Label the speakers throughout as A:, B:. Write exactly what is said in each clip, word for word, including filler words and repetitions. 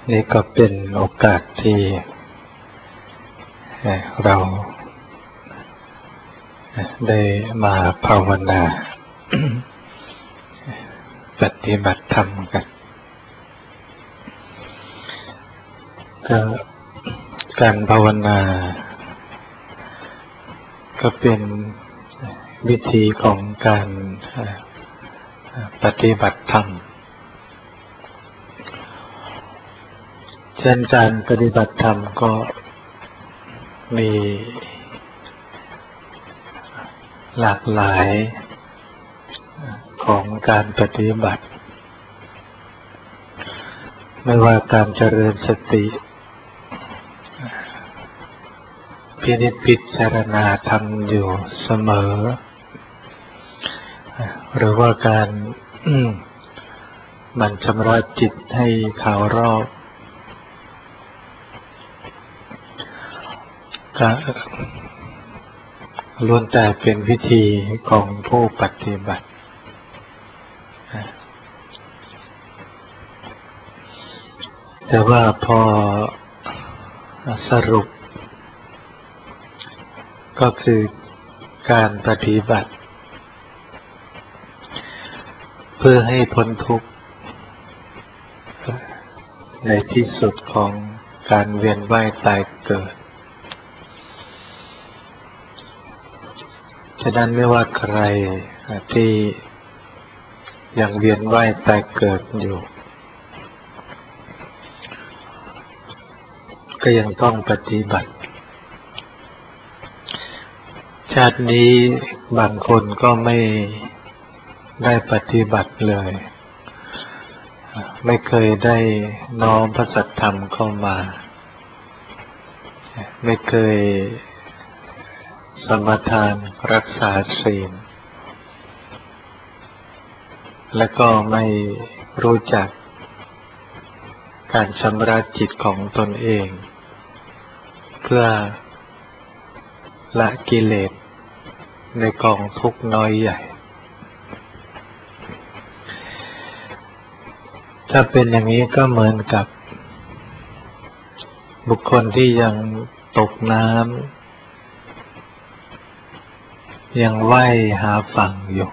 A: นี่ก็เป็นโอกาสที่เราได้มาภาวนาปฏิบัติธรรมกันก็การภาวนาก็เป็นวิธีของการปฏิบัติธรรมเช่นการปฏิบัติธรรมก็มีหลากหลายของการปฏิบัติไม่ว่าการเจริญสติพินิจพิจารณาธรรมอยู่เสมอหรือว่าการหมั่นชำระจิตให้ข่าวรอบก็ล้วนแต่เป็นวิธีของผู้ปฏิบัติแต่ว่าพอสรุปก็คือการปฏิบัติเพื่อให้พ้นทุกข์ในที่สุดของการเวียนว่ายตายเกิดฉะนั้นไม่ว่าใครที่ยังเวียนว่ายตายเกิดอยู่ก็ยังต้องปฏิบัติชาตินี้บางคนก็ไม่ได้ปฏิบัติเลยไม่เคยได้น้อมพระสัทธรรมเข้ามาไม่เคยสมาทานรักษาศีลและก็ไม่รู้จักการชำระจิตของตนเองเพื่อละกิเลสในกองทุกข์น้อยใหญ่ถ้าเป็นอย่างนี้ก็เหมือนกับบุคคลที่ยังตกน้ำยังว่ายหาฝั่งอยู่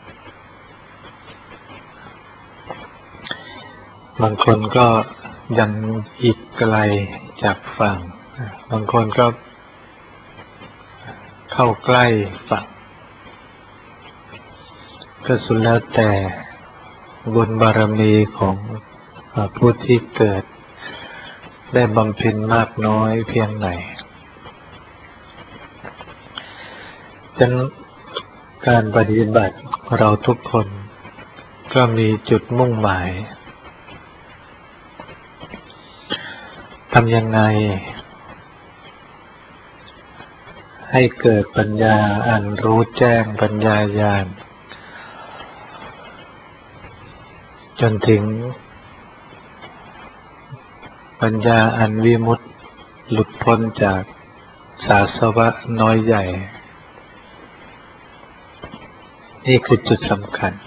A: บางคนก็ยังอีกไกลจากฝั่งบางคนก็เข้าใกล้ฝั่งก็สุดแล้วแต่บุญบารมีของผู้ที่เกิดได้บำเพ็ญมากน้อยเพียงไหนฉะนั้นการปฏิบัติเราทุกคนก็มีจุดมุ่งหมายทำยังไงให้เกิดปัญญาอันรู้แจ้งปัญญาญาณจนถึงปัญญาอันวิมุตติหลุดพ้นจากสาสวะน้อยใหญ่นี่คือจุดสำคัญ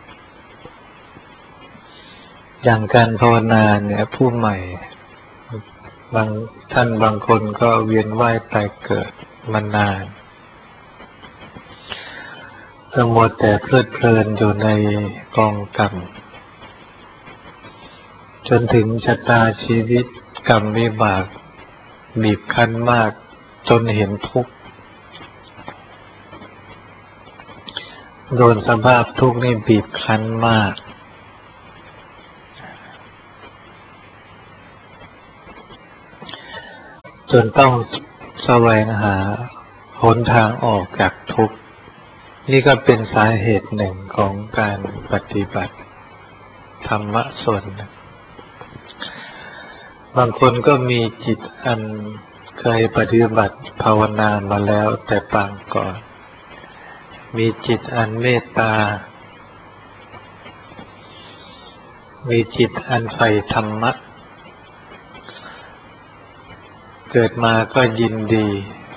A: อย่างการภาวนาเนี่ยผู้ใหม่บางท่านบางคนก็เวียนว่ายตายเกิดมานานก็หมดแต่เพลิดเพลินอยู่ในกองกรรมจนถึงชะตาชีวิตกรรมวิบากบีบคั้นมากจนเห็นทุกข์โดนสภาพทุกข์นี่บีบคั้นมากจนต้องแสวงหาหนทางออกจากทุกข์นี่ก็เป็นสาเหตุหนึ่งของการปฏิบัติธรรมะส่วนหนึ่งบางคนก็มีจิตอันเคยปฏิบัติภาวนามาแล้วแต่ปางก่อนมีจิตอันเมตตามีจิตอันใฝ่ธรรมะเกิดมาก็ยินดี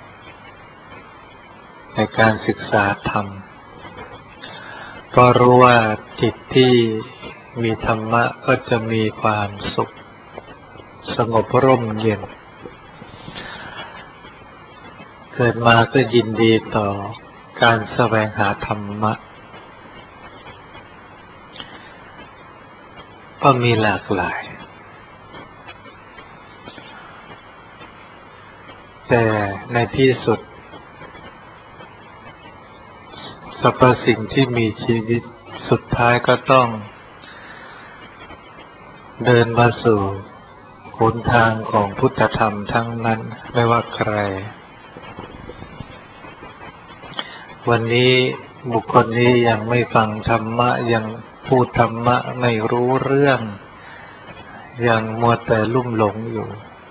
A: ในการศึกษาธรรมเพราะรู้ว่าจิตที่มีธรรมะก็จะมีความสุขสงบร่มเย็นเกิดมาก็ยินดีต่อการแสวงหาธรรมะก็มีหลากหลายแต่ในที่สุดสรรพสิ่งที่มีชีวิตสุดท้ายก็ต้องเดินมาสู่หนทางของพุทธธรรมทั้งนั้นไม่ว่าใครวันนี้บุคคลนี้ยังไม่ฟังธรรมะยังพูดธรรมะไม่รู้เรื่องยังมัวแต่ลุ่มหลงอยู่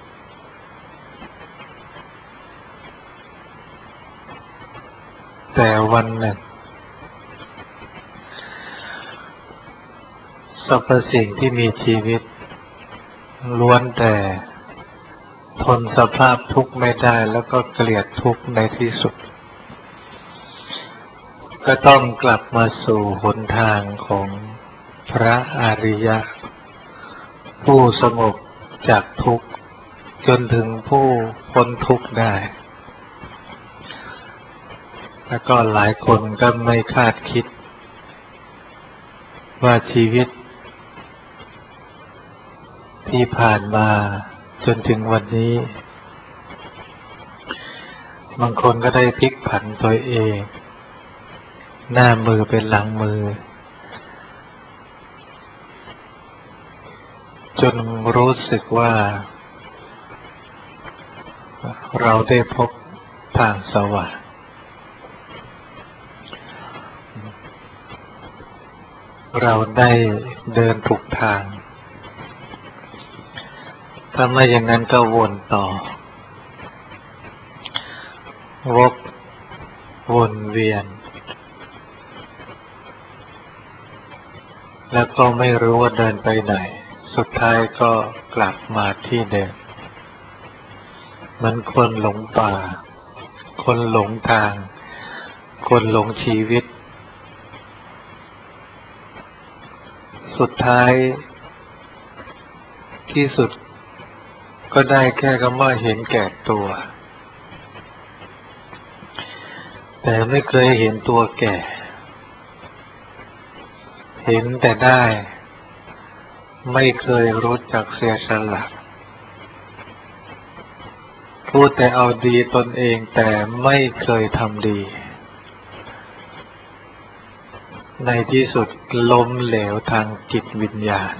A: แต่วันหนึ่งสรรพสิ่งที่มีชีวิตล้วนแต่ทนสภาพทุกข์ไม่ได้แล้วก็เกลียดทุกข์ในที่สุดก็ต้องกลับมาสู่หนทางของพระอริยะผู้สงบจากทุกข์จนถึงผู้พ้นทุกข์ได้แล้วก็หลายคนก็ไม่คาดคิดว่าชีวิตที่ผ่านมาจนถึงวันนี้บางคนก็ได้พลิกผันตัวเองหน้ามือเป็นหลังมือจนรู้สึกว่าเราได้พบทางสว่างเราได้เดินถูกทางถ้าไม่อย่างนั้นก็วนต่อวกวนเวียนแล้วก็ไม่รู้ว่าเดินไปไหนสุดท้ายก็กลับมาที่เดิมเหมือนคนหลงป่าคนหลงทางคนหลงชีวิตสุดท้ายที่สุดก็ได้แค่คำว่าเห็นแก่ตัวแต่ไม่เคยเห็นตัวแก่เห็นแต่ได้ไม่เคยรู้จักเสียสละพูดแต่เอาดีตนเองแต่ไม่เคยทำดีในที่สุดล้มเหลวทางจิตวิญญาณ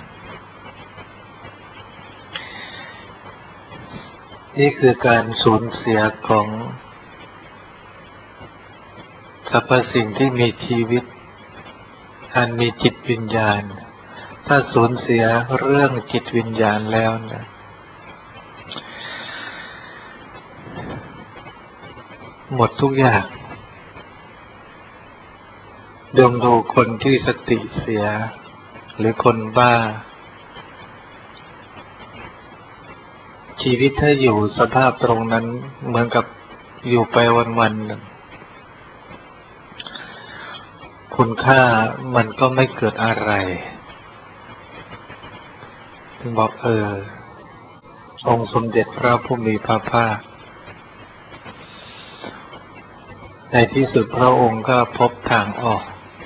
A: นี่คือการสูญเสียของสรรพสิ่งที่มีชีวิตอันมีจิตวิญญาณถ้าสูญเสียเรื่องจิตวิญญาณแล้วนะหมดทุกอย่างดมดูคนที่สติเสียหรือคนบ้าชีวิตถ้าอยู่สภาพตรงนั้นเหมือนกับอยู่ไปวันๆหนึ่งคุณค่ามันก็ไม่เกิดอะไรถึงบอกเออองค์สมเด็จพระผู้มีพระภาคในที่สุดพระองค์ก็พบทางออก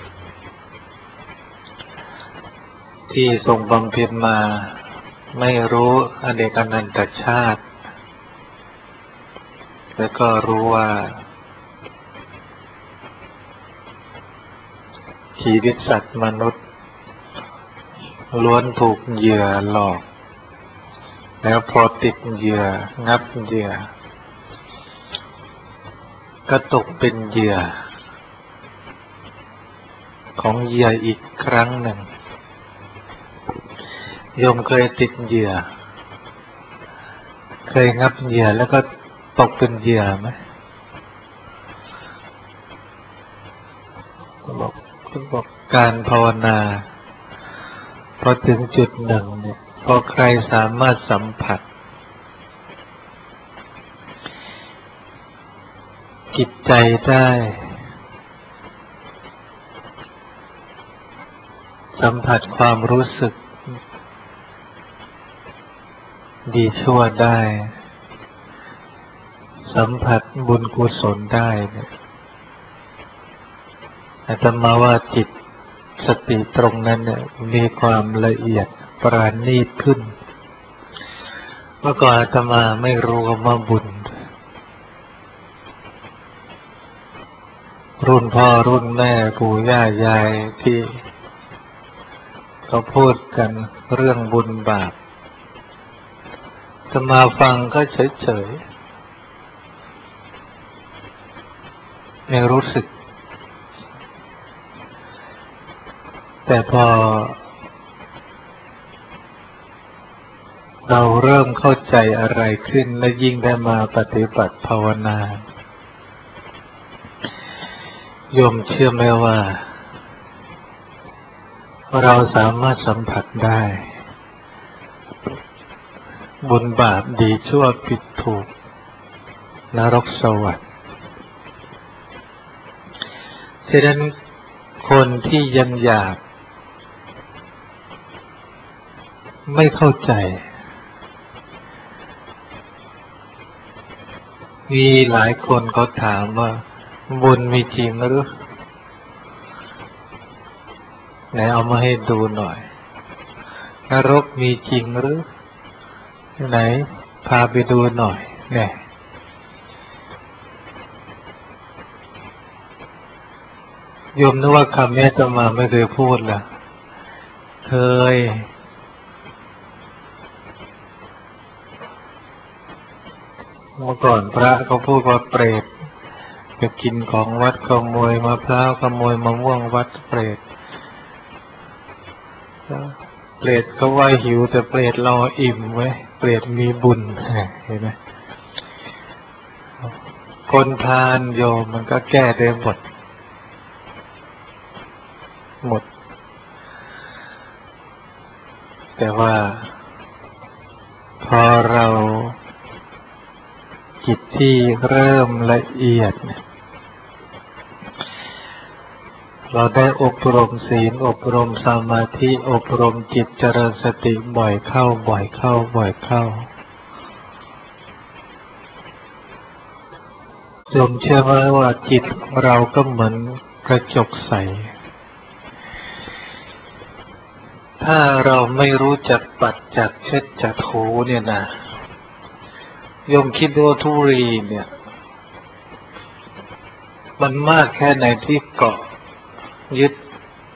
A: ที่ทรงบำเพ็ญมาไม่รู้อเนกอนันตชาติแล้วก็รู้ว่าชีวิตสัตว์มนุษย์ล้วนถูกเหยื่อหลอกแล้วพอติดเหยื่องับเหยื่อก็ตกเป็นเหยื่อของเหยื่ออีกครั้งหนึ่งโยมเคยติดเหยื่อเคยงับเหยื่อแล้วก็ตกเป็นเหยื่อไหมบอกบอกการภาวนาพอถึงจุดหนึ่งเนี่ยพอใครสามารถสัมผัสจิตใจได้สัมผัสความรู้สึกดีชั่วได้สัมผัสบุญกุศลได้เนี่ยอาตมาว่าจิตสติตรงนั้นเนี่ยมีความละเอียดปราณีตขึ้นเมื่อก่อนอาตมาไม่รู้คำว่าบุญรุ่นพ่อรุ่นแม่ปู่ย่ายายที่เขาพูดกันเรื่องบุญบาปอาตมาฟังก็เฉยๆไม่รู้สึกแต่พอเราเริ่มเข้าใจอะไรขึ้นและยิ่งได้มาปฏิบัติภาวนาโยมเชื่อไหมว่าเราสามารถสัมผัสได้บุญบาปดีชั่วผิดถูกนรกสวรรค์ฉะนั้นคนที่ยังอยากไม่เข้าใจมีหลายคนเขาถามว่าบุญมีจริงหรือไหนเอามาให้ดูหน่อยนรกมีจริงหรือไหนพาไปดูหน่อยเนี่ยโยมนึกว่าคำนี้จะมาไม่เคยพูดล่ะเคยเมื่อก่อนพระเขาพูดว่าเปรตจะกินของวัดขโมยมะพร้าวขโมยมะม่วงวัดเปรตเปรตก็ว่าหิวแต่เปรตเราอิ่มไว้เปรตมีบุญเห็นไหมคนพาลโยมมันก็แก้ได้หมดหมดแต่ว่าพอเราจิตที่เริ่มละเอียดเราได้อบรมศีลอบรมสมาธิอบรมจิตเจริญสติบ่อยเข้าบ่อยเข้าบ่อยเข้าโยมเชื่อไหมว่าจิตเราก็เหมือนกระจกใสถ้าเราไม่รู้จักปัดจักเช็ดจักถูเนี่ยนะโยมคิดว่าธุรีเนี่ยมันมากแค่ไหนที่เกาะยึด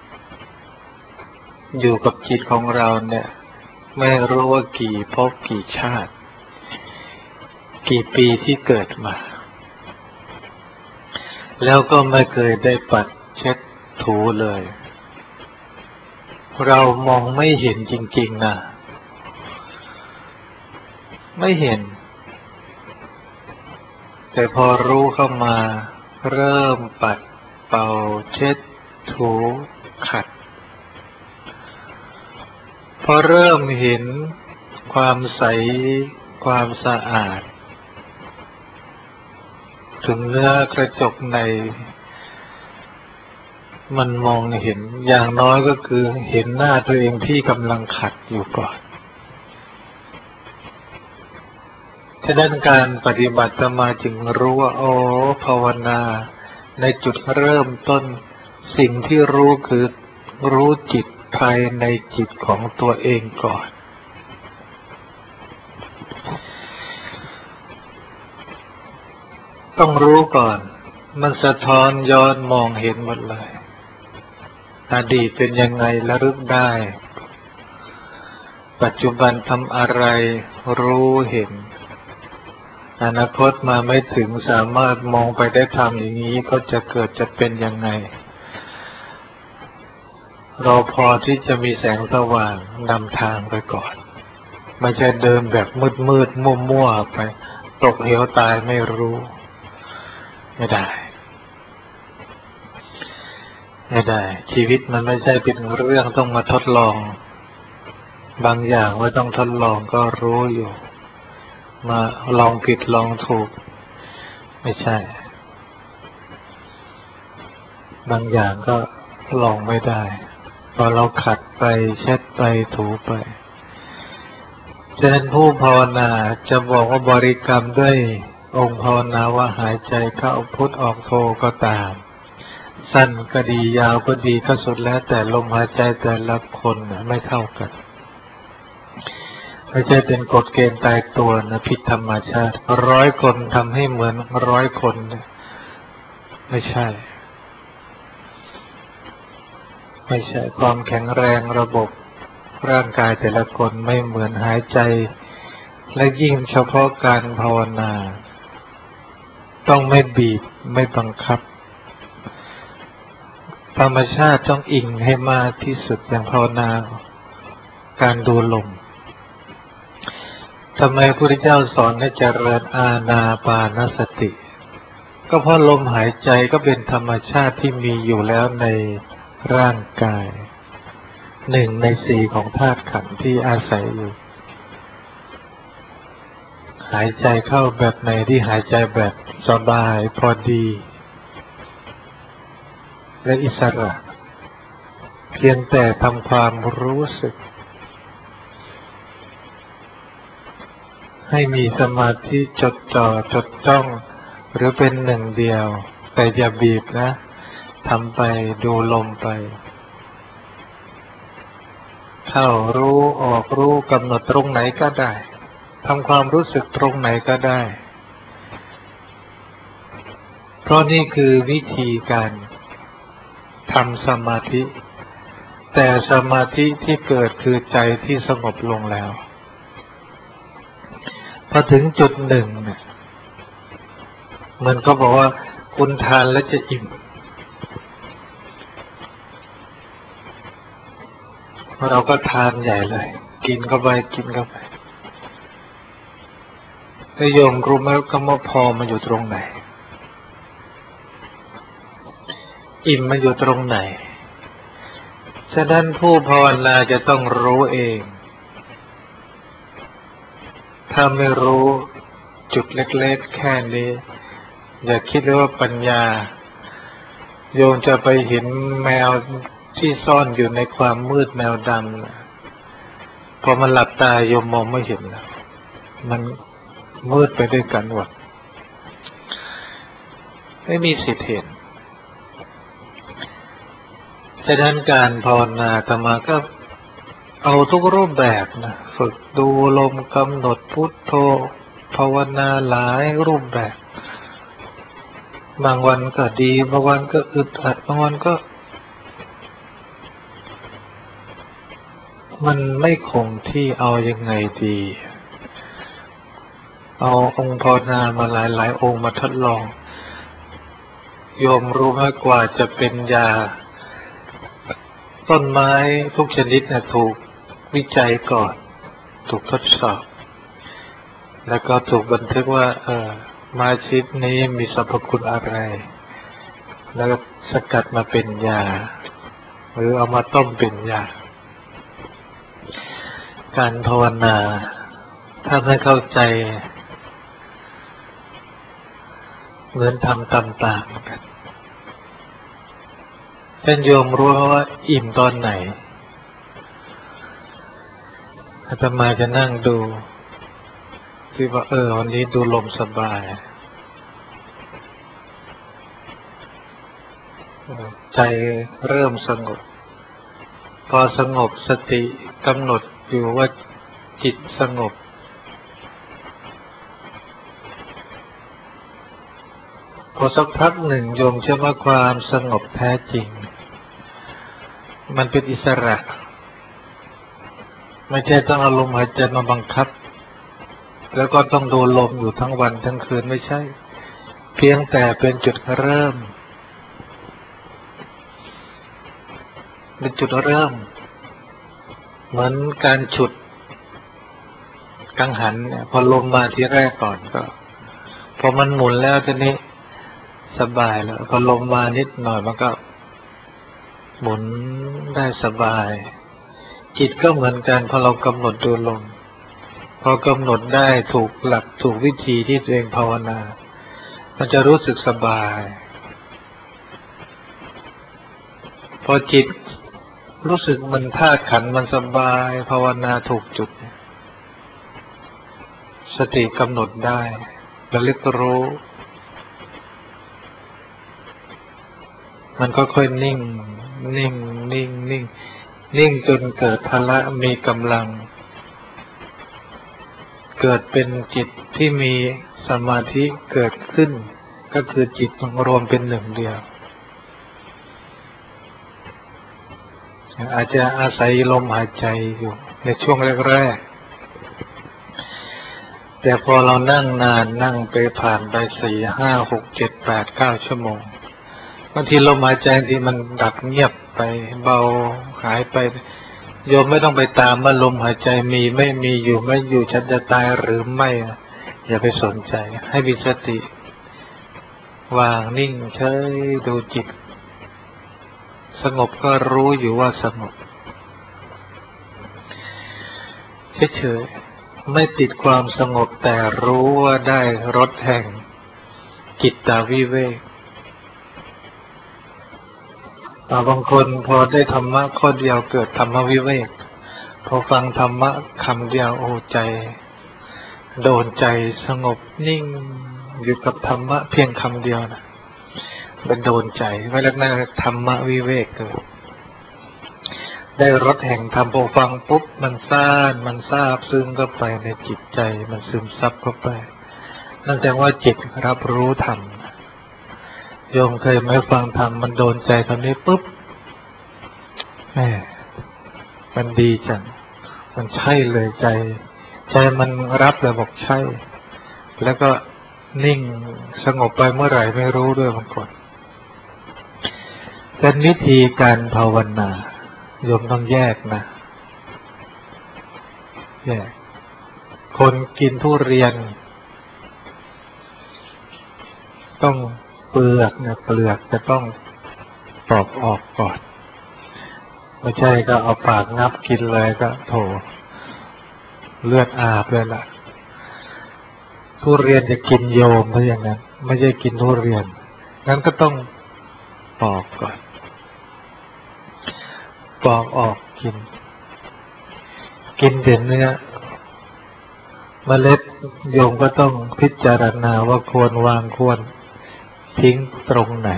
A: อยู่กับจิตของเราเนี่ยไม่รู้ว่ากี่ภพกี่ชาติกี่ปีที่เกิดมาแล้วก็ไม่เคยได้ปัดเช็ดถูเลยเรามองไม่เห็นจริงๆนะไม่เห็นแต่พอรู้เข้ามาเริ่มปัดเป่าเช็ดถูขัดพอเริ่มเห็นความใสความสะอาดถึงเนื้อกระจกในมันมองเห็นอย่างน้อยก็คือเห็นหน้าตัวเองที่กำลังขัดอยู่ก่อนฉะนั้นการปฏิบัติจะมาจึงรู้ว่าโอ้ภาวนาในจุดเริ่มต้นสิ่งที่รู้คือรู้จิตภายในจิตของตัวเองก่อนต้องรู้ก่อนมันสะท้อนย้อนมองเห็นหมดเลยอดีตเป็นยังไงระลึกได้ปัจจุบันทำอะไรรู้เห็นอนาคตมาไม่ถึงสามารถมองไปได้ทำอย่างนี้ก็จะเกิดจะเป็นยังไงเราพอที่จะมีแสงสว่างนำทางไปก่อนไม่ใช่เดินแบบมืดมืดมั่วมั่วไปตกเหวตายไม่รู้ไม่ได้ไม่ได้ชีวิตมันไม่ใช่เป็นเรื่องต้องมาทดลองบางอย่างว่าต้องทดลองก็รู้อยู่มาลองผิดลองถูกไม่ใช่บางอย่างก็ลองไม่ได้พอเราขัดไปเช็ดไปถูไปฉะนั้นผู้ภาวนาจะบอกว่าบริกรรมด้วยองค์ภาวนาว่าหายใจเข้าพุทออกโทก็ตามสั้นก็ดียาวก็ดีก็สุดแล้วแต่ลมหายใจแต่ละคนไม่เท่ากันไม่ใช่เป็นกฎเกณฑ์ตายตัวนะผิดธรรมชาติร้อยคนทำให้เหมือนร้อยคนไม่ใช่ไม่ใช่ความแข็งแรงระบบร่างกายแต่ละคนไม่เหมือนหายใจและยิ่งเฉพาะการภาวนาต้องไม่บีบไม่บังคับธรรมชาติต้องอิงให้มากที่สุดอย่างภาวนาการดูลมทำไมพระพุทธเจ้าสอนให้เจริญอานาปานสติก็เพราะลมหายใจก็เป็นธรรมชาติที่มีอยู่แล้วในร่างกายหนึ่งในสี่ของธาตุขันธ์ที่อาศัยอยู่หายใจเข้าแบบไหนที่หายใจแบบสบายพอดีและอิสระเพียงแต่ทำความรู้สึกให้มีสมาธิจดจ่อจดจ้องหรือเป็นหนึ่งเดียวแต่อย่าบีบนะทำไปดูลมไปเข้ารู้ออกรู้กำหนดตรงไหนก็ได้ทำความรู้สึกตรงไหนก็ได้เพราะนี่คือวิธีการทำสมาธิแต่สมาธิที่เกิดคือใจที่สงบลงแล้วพอถึงจุดหนึ่งเนี่ยมันก็บอกว่าคุณทานแล้วจะอิ่มเราก็ทานใหญ่เลยกินเข้าไปกินเข้าไปแล้วโยมรู้ไหมคำว่าพอมันอยู่ตรงไหนอิ่มมันอยู่ตรงไหนฉะนั้นผู้ภาวนาจะต้องรู้เองถ้าไม่รู้จุดเล็กๆแค่นี้อย่าคิดเลยว่าปัญญาโยมจะไปเห็นแมวที่ซ่อนอยู่ในความมืดแมวดำพอมันหลับตาโยมมองไม่เห็นแล้วมันมืดไปด้วยกันหมดไม่มีสิทธิ์เห็นฉะนั้นการภาวนาธรรมะก็เอาทุกรูปแบบนะฝึกดูลมกำหนดพุทโธภาวนาหลายรูปแบบบางวันก็ดีบางวันก็อึดอัดบางวันก็มันไม่คงที่เอายังไงดีเอาองค์ภาวนามาหลายหลายองค์มาทดลองโยมรู้ไหมกว่าจะเป็นยาต้นไม้ทุกชนิดนะถูกวิจัยก่อนถูกทดสอบแล้วก็ถูกบันทึกว่าเออไม้ชนิดนี้มีสรรพคุณอะไรแล้วสกัดมาเป็นยาหรือเอามาต้มเป็นยาการภาวนาถ้าไม่เข้าใจเหมือนทำตามๆกันท่านโยมรู้ว่าอิ่มตอนไหนอาตมาจะนั่งดูที่ว่าเออวันนี้ดูลมสบายใจเริ่มสงบพอสงบสติกำหนดอยู่ว่าจิตสงบพอสักพักหนึ่งโยมเชื่อว่าความสงบแท้จริงมันเป็นอิสระไม่ใช่ต้องเอาลมหายใจมาบังคับแล้วก็ต้องดูลมอยู่ทั้งวันทั้งคืนไม่ใช่เพียงแต่เป็นจุดเริ่มเป็นจุดเริ่มเหมือนการฉุดกังหันเนี่ยพอลมมาทีแรกก่อนก็พอมันหมุนแล้วทีนี้สบายแล้วพอลมมานิดหน่อยมันก็หมุนได้สบายจิตก็เหมือนกันพอเรากำหนดดูลมพอกำหนดได้ถูกหลักถูกวิธีที่ตัวเองภาวนามันจะรู้สึกสบายพอจิตรู้สึกมันธาตุขันธ์มันสบายภาวนาถูกจุดสติกำหนดได้ระลึกรู้มันก็ค่อยนิ่งนิ่งนิ่งนิ่งนิ่งจนเกิดพละมีกำลังเกิดเป็นจิตที่มีสมาธิเกิดขึ้นก็คือจิตรวมเป็นหนึ่งเดียวอาจจะอาศัยลมหายใจอยู่ในช่วงแรกๆแต่พอเรานั่งนานนั่งไปผ่านไปสี่ห้าหกเจ็ดแปดเก้าชั่วโมงบางทีลมหายใจที่มันดับเงียบไปเบาหายไปโยมไม่ต้องไปตามว่าลมหายใจมีไม่มีอยู่ไม่อยู่ฉันจะตายหรือไม่อย่าไปสนใจให้มีสติวางนิ่งเฉยดูจิตสงบก็รู้อยู่ว่าสงบเฉยๆไม่ติดความสงบแต่รู้ว่าได้รสแห่งจิตตวิเวกบางคนพอได้ธรรมะข้อเดียวเกิดธรรมวิเวกพอฟังธรรมะคำเดียวโอ้ใจโดนใจสงบนิ่งอยู่กับธรรมะเพียงคำเดียวนะเป็นโดนใจไม่ลักนั่นธรรมะวิเวกเกิดได้รสแห่งธรรมพอฟังปุ๊บมันซ่านมันซาบซึ้งเข้าไปในจิตใจมันซึมซับเข้าไปนั่นแสดงว่าจิตรับรู้ธรรมโยมเคยไหมฟังธรรมมันโดนใจตอนนี้ปุ๊บแหมมันดีจังมันใช่เลยใจใจมันรับเลยบอกใช่แล้วก็นิ่งสงบไปเมื่อไหร่ไม่รู้ด้วยบางคนเป็นวิธีการภาวนาโยมต้องแยกนะแยกคนกินทุเรียนต้องเปลือกเนี่ยเปลือกจะต้องปอกออกก่อนไม่ใช่ก็เอาปากงับกินเลยก็โถเลือดอาบเลยล่ะทุเรียนจะกินโยมถ้าอย่างนั้นไม่ใช่กินทุเรียนงั้นก็ต้องปอกก่อนปอกออกกินกินเด่นเนื้อเมล็ดโยมก็ต้องพิจารณาว่าควรวางควรทิ้งตรงไหน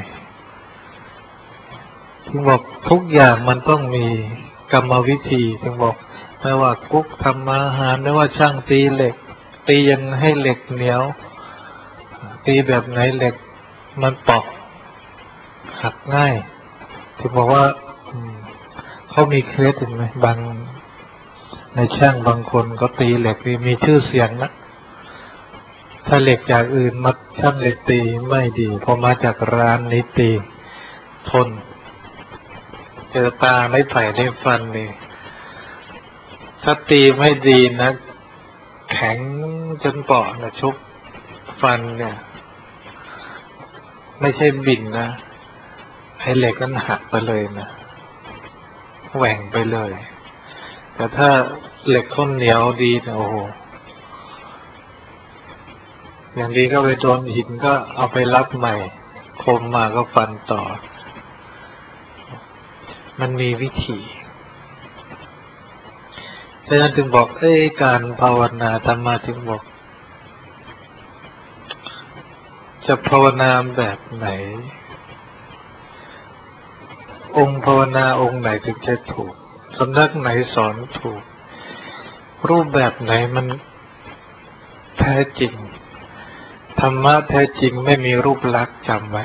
A: ถึงบอกทุกอย่างมันต้องมีกรรมวิธีถึงบอกไม่ว่ากุ๊กทำอาหารไม่ว่าช่างตีเหล็กตียังให้เหล็กเหนียวตีแบบไหนเหล็กมันปอกหักง่ายถึงบอกว่าเขามีเคล็ดเห็นไหมบางในช่างบางคนก็ตีเหล็กนี่มีชื่อเสียงนะถ้าเหล็กจากอื่นมาช่างเหล็กตีไม่ดีพอมาจากร้านนี้ตีทนเจอตาไม่ไผ่ในฟันนี่ถ้าตีไม่ดีนะแข็งจนเปาะนะชุบฟันเนี่ยไม่ใช่บินนะให้เหล็กนั้นหักไปเลยนะแหว่งไปเลยแต่ถ้าเหล็กข้นเหนียวดีนะโอ้โหอย่างดีก็ไปโดนหินก็เอาไปรับใหม่คมมาก็ฟันต่อมันมีวิธีฉะนั้นถึงบอกเอ้การภาวนาธรรมะถึงบอกจะภาวนาแบบไหนองค์ภาวนาองค์ไหนถึงจะถูกสำนักไหนสอนถูกรูปแบบไหนมันแท้จริงธรรมะแท้จริงไม่มีรูปลักษณ์จำไว้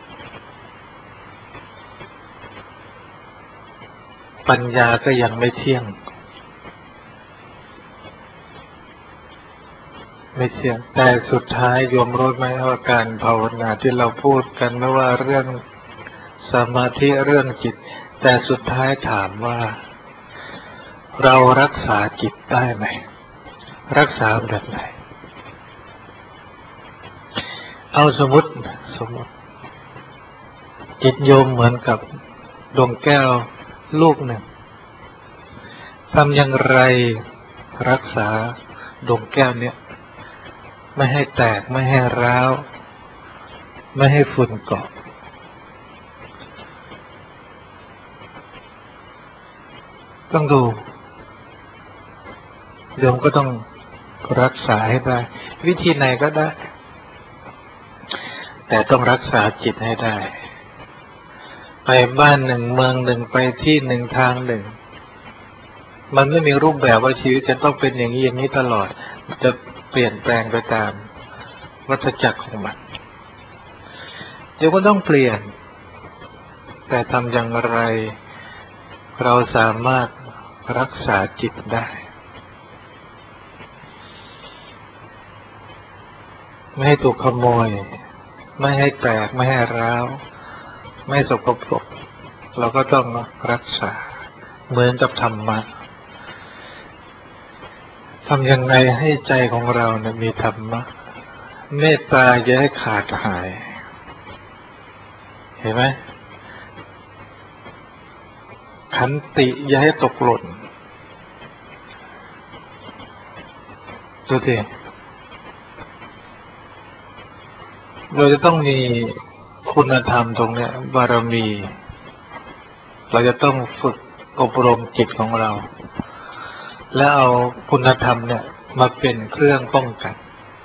A: ปัญญาก็ยังไม่เที่ยงไม่เที่ยงแต่สุดท้ายโยมรู้ไหมว่าการภาวนาที่เราพูดกันไม่ว่าเรื่องสมาธิเรื่องจิตแต่สุดท้ายถามว่าเรารักษาจิตได้ไหมรักษาแบบไหนเอาสมมติสมมติจิตโยมเหมือนกับดวงแก้วลูกหนึ่งทำอย่างไรรักษาดวงแก้วเนี้ยไม่ให้แตกไม่ให้ร้าวไม่ให้ฝุ่นเกาะต้องดูโยมก็ต้องรักษาให้ได้วิธีไหนก็ได้แต่ต้องรักษาจิตให้ได้ไปบ้านหนึ่งเมืองหนึ่งไปที่หนึ่งทางหนึ่งมันไม่มีรูปแบบว่าชีวิตจะต้องเป็นอย่างนี้อย่างนี้ตลอดจะเปลี่ยนแปลงไปตามวัฏจักรของมันเดี๋ยวก็ต้องเปลี่ยนแต่ทำอย่างไรเราสามารถรักษาจิตได้ไม่ให้ถูกขโมยไม่ให้แตกไม่ให้ร้าวไม่สกปรกเราก็ต้องรักษาเหมือนกับธรรมะทำยังไงให้ใจของเราเนี่ยมีธรรมะเมตตาอย่าให้ขาดหายเห็นไหมขันติอย่าให้ตกหล่นดูสิเราจะต้องมีคุณธรรมตรงเนี้ยบารมีเราจะต้องฝึกอบรมจิตของเราแล้วเอาคุณธรรมเนี่ยมาเป็นเครื่องป้องกัน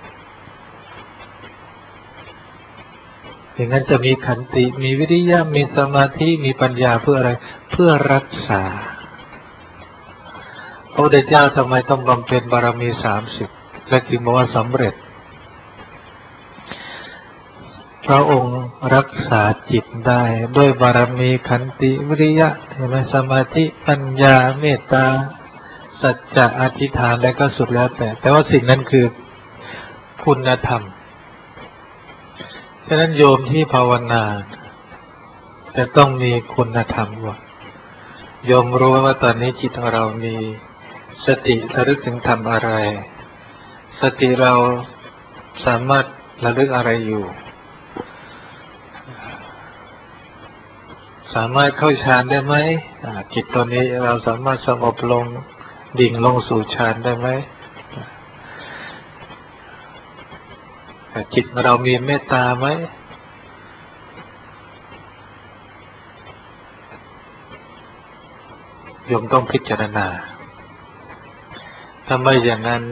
A: อย่างนั้นจะมีขันติมีวิริยะมีสมาธิมีปัญญาเพื่ออะไรเพื่อรักษาพระพุทธเจ้าทำไมต้องบำเพ็ญบารมีสามสิบและจึงบอกว่าสำเร็จพระองค์รักษาจิตได้ด้วยบารมีขันติวิริยะเห็นไหมสมาธิปัญญาเมตตาสัจจะอธิษฐานและก็สุดแล้วแต่แต่ว่าสิ่งนั้นคือคุณธรรมฉะนั้นโยมที่ภาวนาจะต้องมีคุณธรรมว่าโยมรู้ว่าตอนนี้จิตของเรามีสติระลึกถึงทำอะไรสติเราสามารถระลึกอะไรอยู่สามารถเข้าฌานได้ไหมจิตตัวนี้เราสามารถสงบลงดิ่งลงสู่ฌานได้ไหมจิตเรามีเมตตาไหมโยมต้องพิจารณาถ้าไม่อย่างนั้น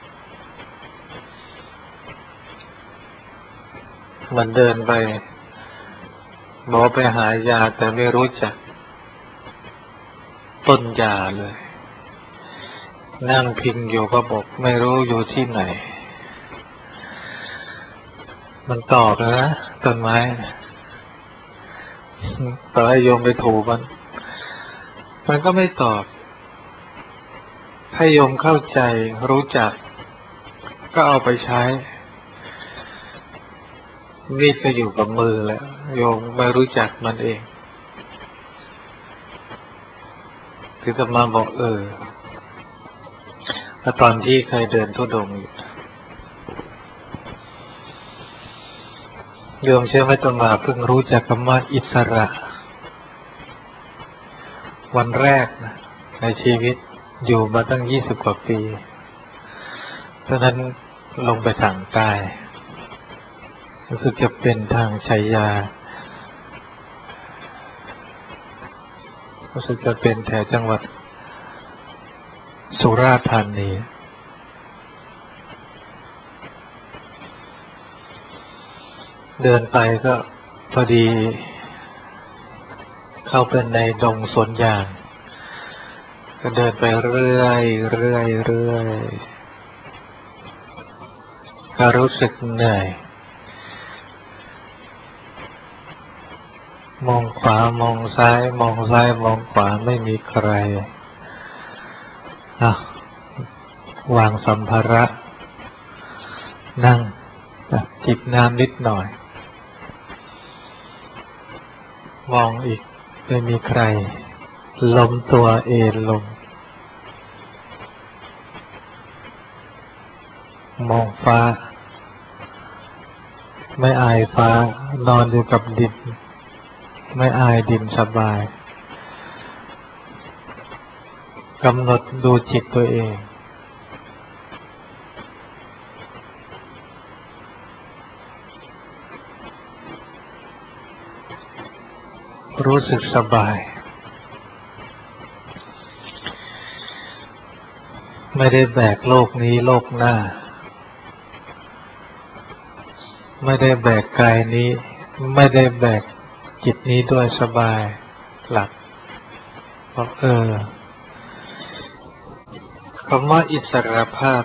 A: มันเดินไปหมอไปหายาแต่ไม่รู้จักต้นยาเลยนั่งพิงอยู่ก็บอกไม่รู้อยู่ที่ไหนมันตอบนะต้นไม้ต่อให้โยมไปถูมันมันก็ไม่ตอบให้โยมเข้าใจรู้จักก็เอาไปใช้มีดก็อยู่กับมือแล้วโยมไม่รู้จักมันเองคือจะมาบอกเออตอนที่เคยเดินธุดงค์อยู่โยมเชื่อไหมตมาเพิ่งรู้จักคำว่าอิสระวันแรกนะในชีวิตอยู่มาตั้งยี่สิบกว่าปีเพราะนั้นลงไปทางใต้รู้สึกจะเป็นทางชัยยารู้สึกจะเป็นแถวจังหวัดสุราษฎร์ธานีเดินไปก็พอดีเข้าไปในดงสวนยางก็เดินไปเรื่อยเรื่อยเรื่อยก็รู้สึกเหนื่อยมองขวามองซ้ายมองซ้ายมองขวาไม่มีใครอ่ะวางสัมภาระนั่งจิบน้ำนิดหน่อยมองอีกไม่มีใครล้มตัวเอนลงมองฟ้าไม่อายฟ้านอนอยู่กับดินไม่อายดินสบายกำหนดดูจิตตัวเองรู้สึกสบายไม่ได้แบกโลกนี้โลกหน้าไม่ได้แบกกายนี้ไม่ได้แบกจิตนี้ด้วยสบายหลับบอกเออคำว่าอิสรภาพ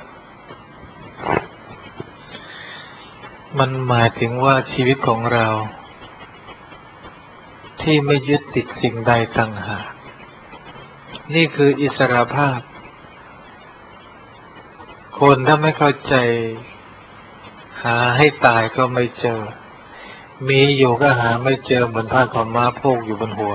A: มันหมายถึงว่าชีวิตของเราที่ไม่ยึดติดสิ่งใดต่างหากนี่คืออิสรภาพคนถ้าไม่เข้าใจหาให้ตายก็ไม่เจอมีอยู่ก็หาไม่เจอเหมือนผ้าขาวม้าโพกอยู่บนหัว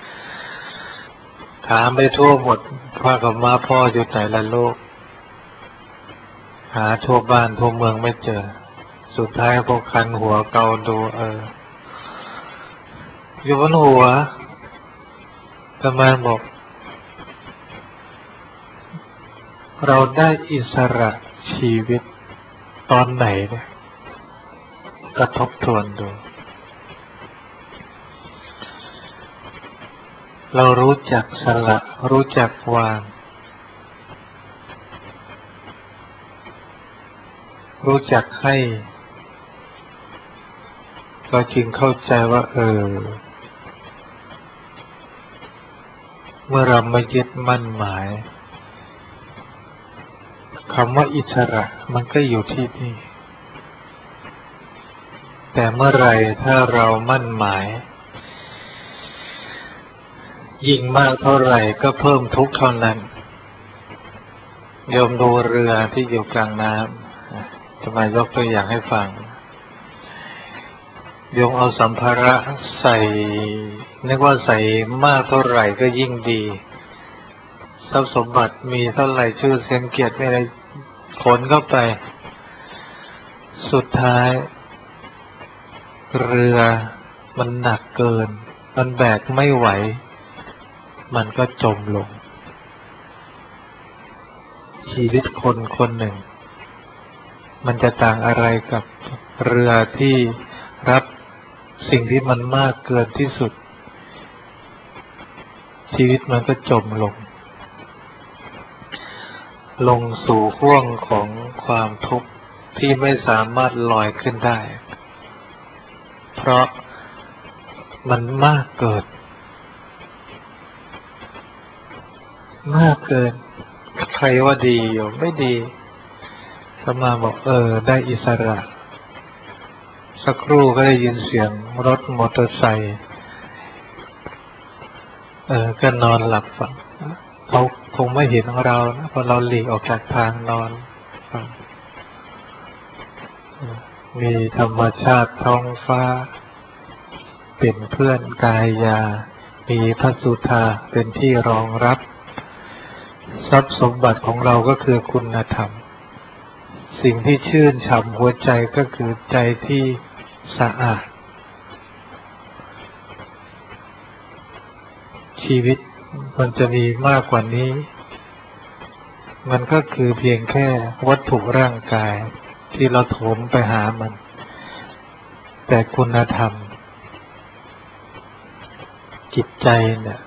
A: ถามไปทั่วหมดผ้าขาวม้าพ่ออยู่ไหนละโลกหาทั่วบ้านทั่วเมืองไม่เจอสุดท้ายพวกคันหัวเกาดูเอออยู่บนหัวทำไมบอกเราได้อิสระชีวิตตอนไหนเนี่ยกระทบทวนดูเรารู้จักสละรู้จักวางรู้จักให้เราจึงเข้าใจว่าเออเมื่อเราไม่ยึดมั่นหมายคำว่าอิสระมันก็อยู่ที่นี่แต่เมื่อไรถ้าเรามั่นหมายยิ่งมากเท่าไหร่ก็เพิ่มทุกข์เท่านั้นโยมดูเรือที่อยู่กลางน้ำจะมายกตัวอย่างให้ฟังโยมเอาสัมภาระใส่นึกว่าใส่มากเท่าไหร่ก็ยิ่งดีทรัพย์สมบัติมีเท่าไหร่ชื่อเสียงเกียรติไม่ได้ขนเข้าไปสุดท้ายเรือมันหนักเกินมันแบกไม่ไหวมันก็จมลงชีวิตคนคนหนึ่งมันจะต่างอะไรกับเรือที่รับสิ่งที่มันมากเกินที่สุดชีวิตมันก็จมลงลงสู่ห้วงของความทุกข์ที่ไม่สามารถลอยขึ้นได้เพราะมันมากเกินมากเกินใครว่าดีอยู่ไม่ดีสมาบอกเออได้อิสระสักครู่ก็ได้ยินเสียงรถมอเตอร์ไซค์เออก็นอนหลับฝันเขาคงไม่เห็นเรานะเพราะเราหลีกออกจากทางนอนฟังมีธรรมชาติท้องฟ้าเป็นเพื่อนกายยามีพระสุธาเป็นที่รองรับทรัพย์สมบัติของเราก็คือคุณธรรมสิ่งที่ชื่นฉ่ำหัวใจก็คือใจที่สะอาดชีวิตมันจะมีมากกว่านี้มันก็คือเพียงแค่วัตถุร่างกายที่เราโถมไปหามันแต่คุณธรรมจิตใจเนี่ย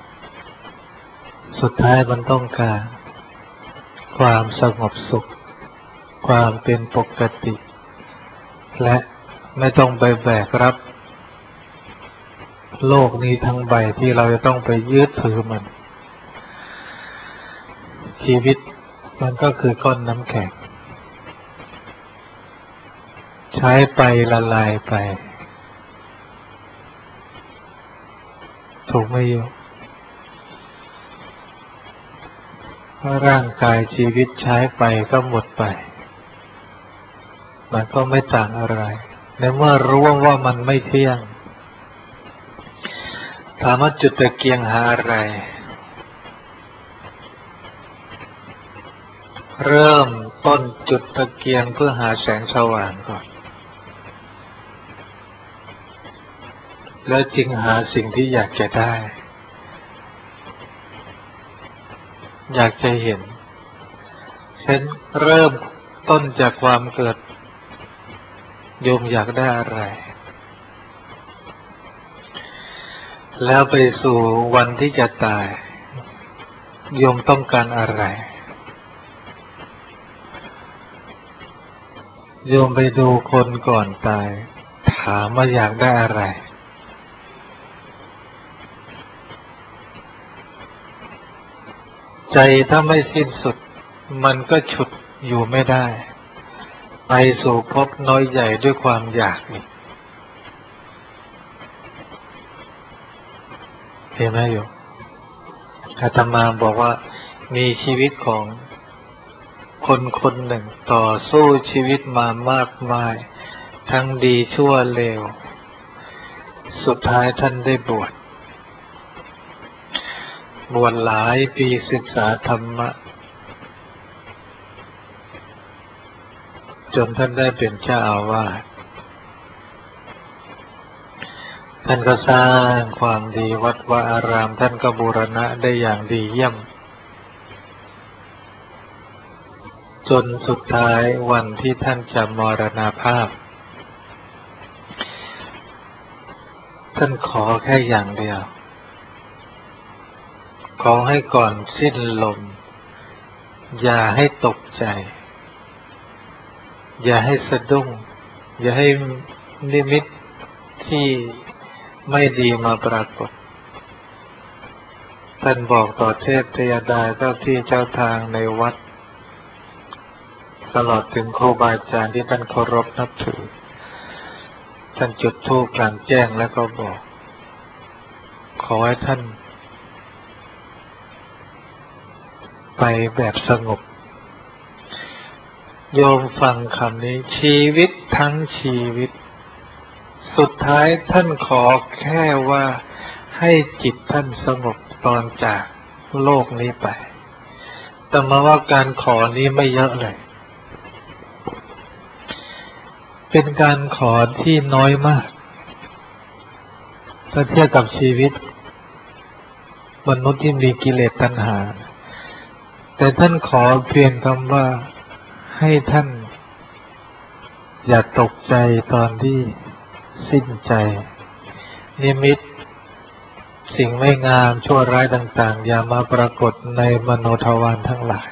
A: สุดท้ายมันต้องการความสงบสุขความเป็นปกติและไม่ต้องไปแบกรับโลกนี้ทั้งใบที่เราจะต้องไปยึดถือมันชีวิตมันก็คือก้อนน้ำแข็งใช้ไปละลายไปถูกไหมโยมร่างกายชีวิตใช้ไปก็หมดไปมันก็ไม่ต่างอะไรในเมื่อรู้ว่ามันไม่เที่ยงถามว่าจุดตะเกียงหาอะไรเริ่มต้นจุดตะเกียงเพื่อหาแสงสว่างก่อนแล้วจึงหาสิ่งที่อยากจะได้อยากจะเห็นเช่นเริ่มต้นจากความเกิดโยมอยากได้อะไรแล้วไปสู่วันที่จะตายโยมต้องการอะไรโยมไปดูคนก่อนตายถามว่าอยากได้อะไรใจถ้าไม่สิ้นสุดมันก็ฉุดอยู่ไม่ได้ไปสู่ภพน้อยใหญ่ด้วยความอยากอีกเห็นไหมโยมอาตมาบอกว่ามีชีวิตของคนคนหนึ่งต่อสู้ชีวิตมามากมายทั้งดีชั่วเลวสุดท้ายท่านได้บวชบวชหลายปีศึกษาธรรมะจนท่านได้เป็นเจ้าอาวาสท่านก็สร้างความดีวัดวาอารามท่านก็บูรณะได้อย่างดีเยี่ยมจนสุดท้ายวันที่ท่านจะมรณภาพท่านขอแค่อย่างเดียวขอให้ก่อนสิ้นลมอย่าให้ตกใจอย่าให้สะดุ้งอย่าให้นิมิตที่ไม่ดีมาปรากฏท่านบอกต่อเทพเทวดาเจ้าที่เจ้าทางในวัดตลอดถึงครูบาอาจารย์ที่ท่านเคารพนับถือท่านจุดธูปกลางแจ้งแล้วก็บอกขอให้ท่านไปแบบสงบโยมฟังคำนี้ชีวิตทั้งชีวิตสุดท้ายท่านขอแค่ว่าให้จิตท่านสงบตอนจากโลกนี้ไปแต่มาว่าการขอนี้ไม่เยอะเลยเป็นการขอที่น้อยมากถ้าเทียบกับชีวิตมนุษย์ที่มีกิเลสตัณหาแต่ท่านขอเพียงคำว่าให้ท่านอย่าตกใจตอนที่สิ้นใจนิมิตสิ่งไม่งามชั่วร้ายต่างๆอย่ามาปรากฏในมโนทวารทั้งหลาย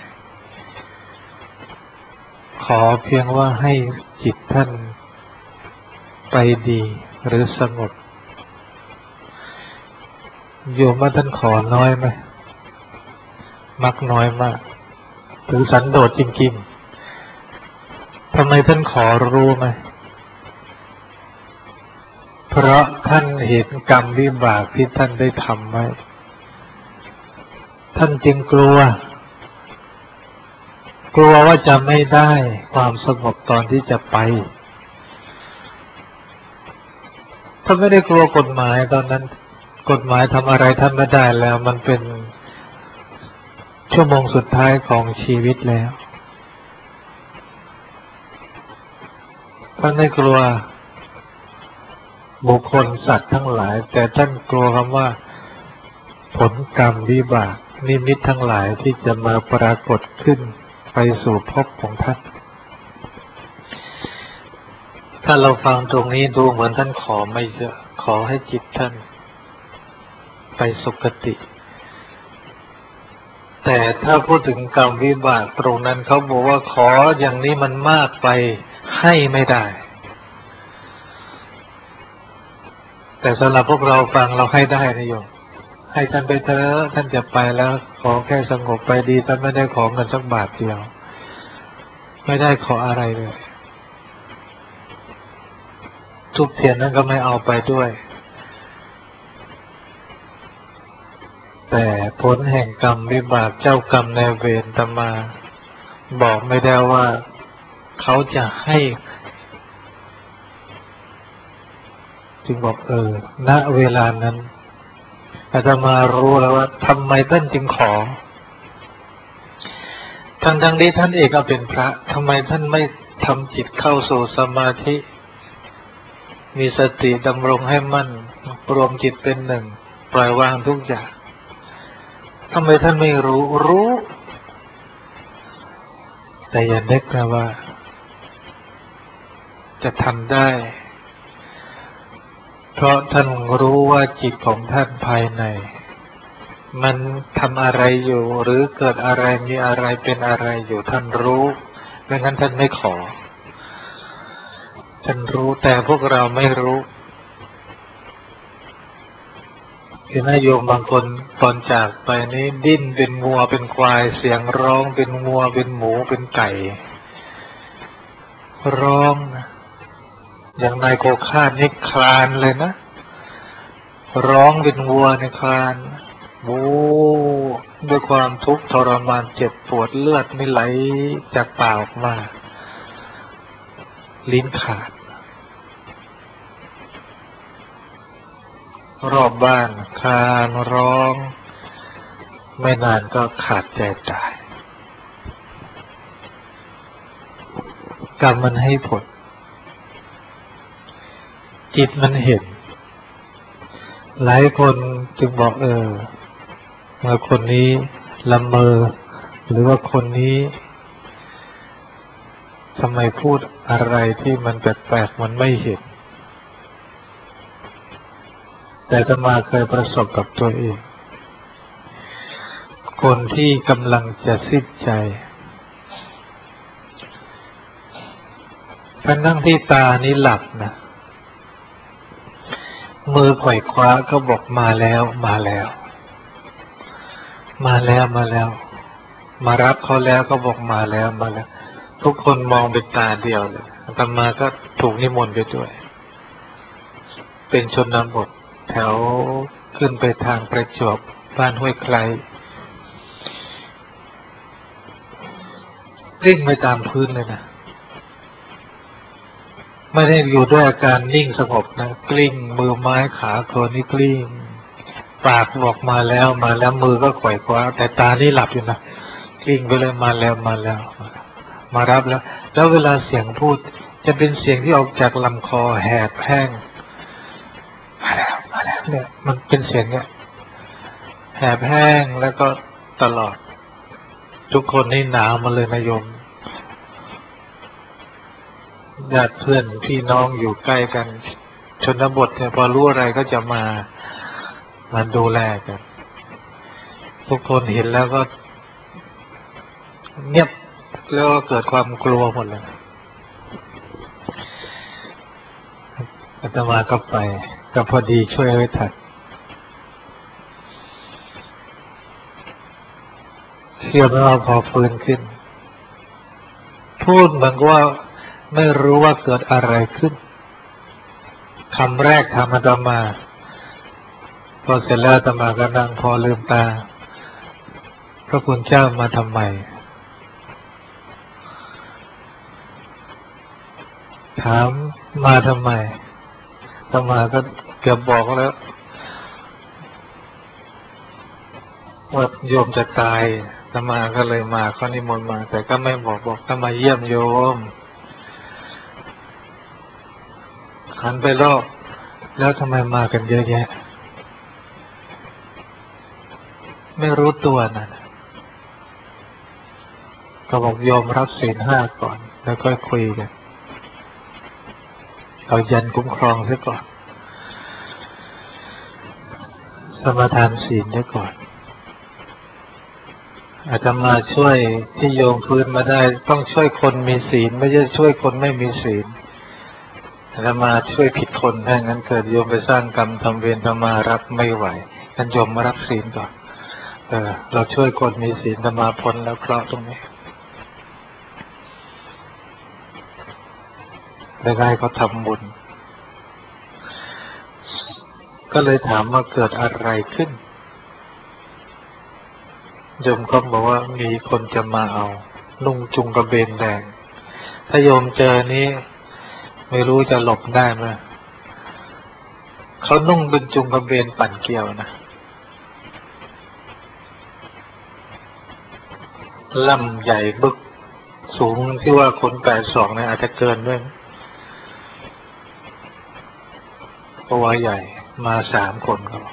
A: ขอเพียงว่าให้จิตท่านไปดีหรือสงบโยมว่าท่านขอน้อยไหมมักน้อยมากถือสันโดษจริงๆทำไมท่านขอรู้ไหมเพราะท่านเห็นกรรมวิบากที่ท่านได้ทำไว้ท่านจึงกลัวกลัวว่าจะไม่ได้ความสงบตอนที่จะไปท่านไม่ได้กลัวกฎหมายตอนนั้นกฎหมายทำอะไรท่านไม่ได้แล้วมันเป็นชั่วโมงสุดท้ายของชีวิตแล้วท่านไม่กลัวบุคคลสัตว์ทั้งหลายแต่ท่านกลัวคำว่าผลกรรมวิบากนิมิตทั้งหลายที่จะมาปรากฏขึ้นไปสู่ภพของท่านถ้าเราฟังตรงนี้ดูเหมือนท่านขอไม่เยอะขอให้จิตท่านไปสุคติแต่ถ้าพูดถึงกรรมวิบากตรงนั้นเขาบอกว่าขออย่างนี้มันมากไปให้ไม่ได้แต่สำหรับพวกเราฟังเราให้ได้นะโยมให้ท่านไปเถอะท่านจะไปแล้วขอแค่สงบไปดีท่านไม่ได้ขอเงินสักบาทเดียวไม่ได้ขออะไรเลยทุกเทียนนั้นก็ไม่เอาไปด้วยแต่ผลแห่งกรรมวิบากเจ้ากรรมนายเวรตมาบอกไม่ได้ว่าเขาจะให้จึงบอกเออณเวลานั้นอาตมารู้แล้วว่าทำไมท่านจึงขอทั้งทั้งที่ท่านเองก็เป็นพระทำไมท่านไม่ทำจิตเข้าสู่สมาธิมีสติดำรงให้มั่นรวมจิตเป็นหนึ่งปล่อยวางทุกอย่างทำไมท่านไม่รู้รู้แต่อย่านึกนะว่าจะทำได้เพราะท่านรู้ว่าจิตของท่านภายในมันทำอะไรอยู่หรือเกิดอะไรมีอะไรเป็นอะไรอยู่ท่านรู้ไม่งั้นท่านไม่ขอท่านรู้แต่พวกเราไม่รู้เห็นไหมโยมบางคนตอนจากไปนี้ดิ้นเป็นงัวเป็นควายเสียงร้องเป็นงัวเป็นหมูเป็นไก่ร้องนะอย่างนายโกคาดนี่คลานเลยนะร้องเป็นวัวในคลานโอ้ด้วยความทุกข์ทรมานเจ็บปวดเลือดนี่ไหลจากปากออกมาลิ้นขาดรอบบ้านคลานร้องไม่นานก็ขาดใจตายกรรมมันให้ผลจิตมันเห็นหลายคนจึงบอกเออเมื่อคนนี้ละเมอหรือว่าคนนี้ทำไมพูดอะไรที่มันแปลกๆมันไม่เห็นแต่อาตมาเคยประสบกับตัวเองคนที่กำลังจะสิ้นใจทั้งนั่งที่ตานี้หลับนะมือไขว่คว้าก็บอกมาแล้วมาแล้วมาแล้วมาแล้วมารับเขาแล้วก็บอกมาแล้วมาแล้วทุกคนมองเป็นตาเดียวเลยอาตมาก็ถูกนิมนต์ไปด้วยเป็นชนบทแถวขึ้นไปทางประจวบบ้านห้วยไคล้กลิ้งไปตามพื้นเลยนะไม่ได้อยู่ด้วยอาการนิ่งสงบนะกลิ้งมือไม้ขาโคลนนี่กลิ้งปากบอกมาแล้วมาแล้วมือก็ไขว่คว้าแต่ตานี่หลับอยู่นะกลิ้งไปเลยมาแล้วมาแล้วมารับแล้วแล้วเวลาเสียงพูดจะเป็นเสียงที่ออกจากลำคอแหบแห้งมาแล้วมาแล้วเนี่ยมันเป็นเสียงเนี่ยแหบแห้งแล้วก็ตลอดทุกคนนี่หนาวมาเลยนะโยมญาติเพื่อนพี่น้องอยู่ใกล้กันชนบทเนี่ยพอรู้อะไรก็จะมามาดูแลกันทุกคนเห็นแล้วก็เงียบแล้วก็เกิดความกลัวหมดเลยอาตมาก็ไปก็พอดีช่วยไว้ทันเชื่อไหมว่าพอฟื้นขึ้นพูดเหมือนว่าไม่รู้ว่าเกิดอะไรขึ้นคำแรกทำอาตมาพอเสร็จแล้วอาตมาก็นั่งพอลืมตาพระคุณเจ้ามาทำไมถามมาทำไมอาตมาก็เกือบบอกแล้วว่าโยมจะตายอาตมาก็เลยมาเขานิมนต์มาแต่ก็ไม่บอกบอกก็มาเยี่ยมโยมหันไปรอบแล้วทำไมมากันเยอะแยะไม่รู้ตัวนะก็บอกโยมรับศีลห้าก่อนแล้วก็คุยกันเอายันคุ้มครองซะก่อนสมาทานศีลซะก่อนอาตมาช่วยที่โยมฟื้นมาได้ต้องช่วยคนมีศีลไม่ใช่ช่วยคนไม่มีศีลอาตมาช่วยผิดคนถ้างั้นเกิดโยมไปสร้างกรรมทำเวรอาตมารับไม่ไหวงั้นโยมมารับศีลก่อนเออเราช่วยคนมีศีลอาตมาพ้นแล้วเคราะห์ตรงนี้ได้ได้เขาทำบุญก็เลยถามว่าเกิดอะไรขึ้นโยมก็บอกว่ามีคนจะมาเอานุ่งจุงกระเบนแดงถ้าโยมเจอนี้ไม่รู้จะหลบได้ไหมเขานุ่งเป็นจุงกระเบนปั่นเกลียวนะล่ำใหญ่บึกสูงที่ว่าคนแปดสองเนี่ยอาจจะเกินด้วยตัวใหญ่มาสามคนเขา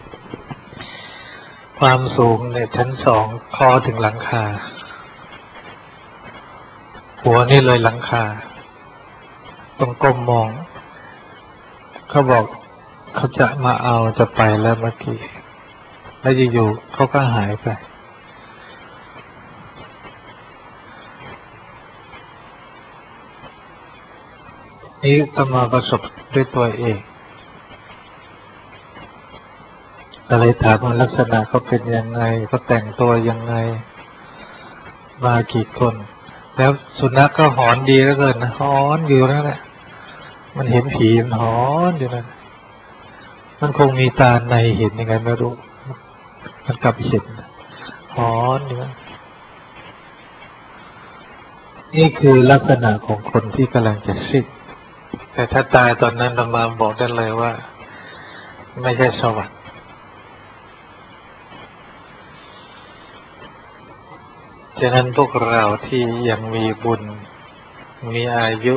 A: ความสูงเนี่ยชั้นสองคอถึงหลังคาหัวนี่เลยหลังคาต้องก้มมองเขาบอกเขาจะมาเอาจะไปแล้วเมื่อกี้แล้วอยู่ๆเขาก็หายไปนนี้ต้องมาประสบด้วยตัวเองอะไรถามว่าลักษณะเขาเป็นยังไงเขาแต่งตัวยังไงมากี่คนแล้วสุนัขก็หอนดีเหลือเกินนะหอนอยู่นั่นแหละมันเห็นผีมันหอนอยู่นั่นมันคงมีตาในเห็นยังไงไม่รู้มันกลับเห็นหอนอยู่นั่นนี่คือลักษณะของคนที่กำลังจะสิ้นแต่ถ้าตายตอนนั้นเรามาบอกได้เลยว่าไม่ใช่สวรรค์ฉะนั้นพวกเราที่ยังมีบุญมีอายุ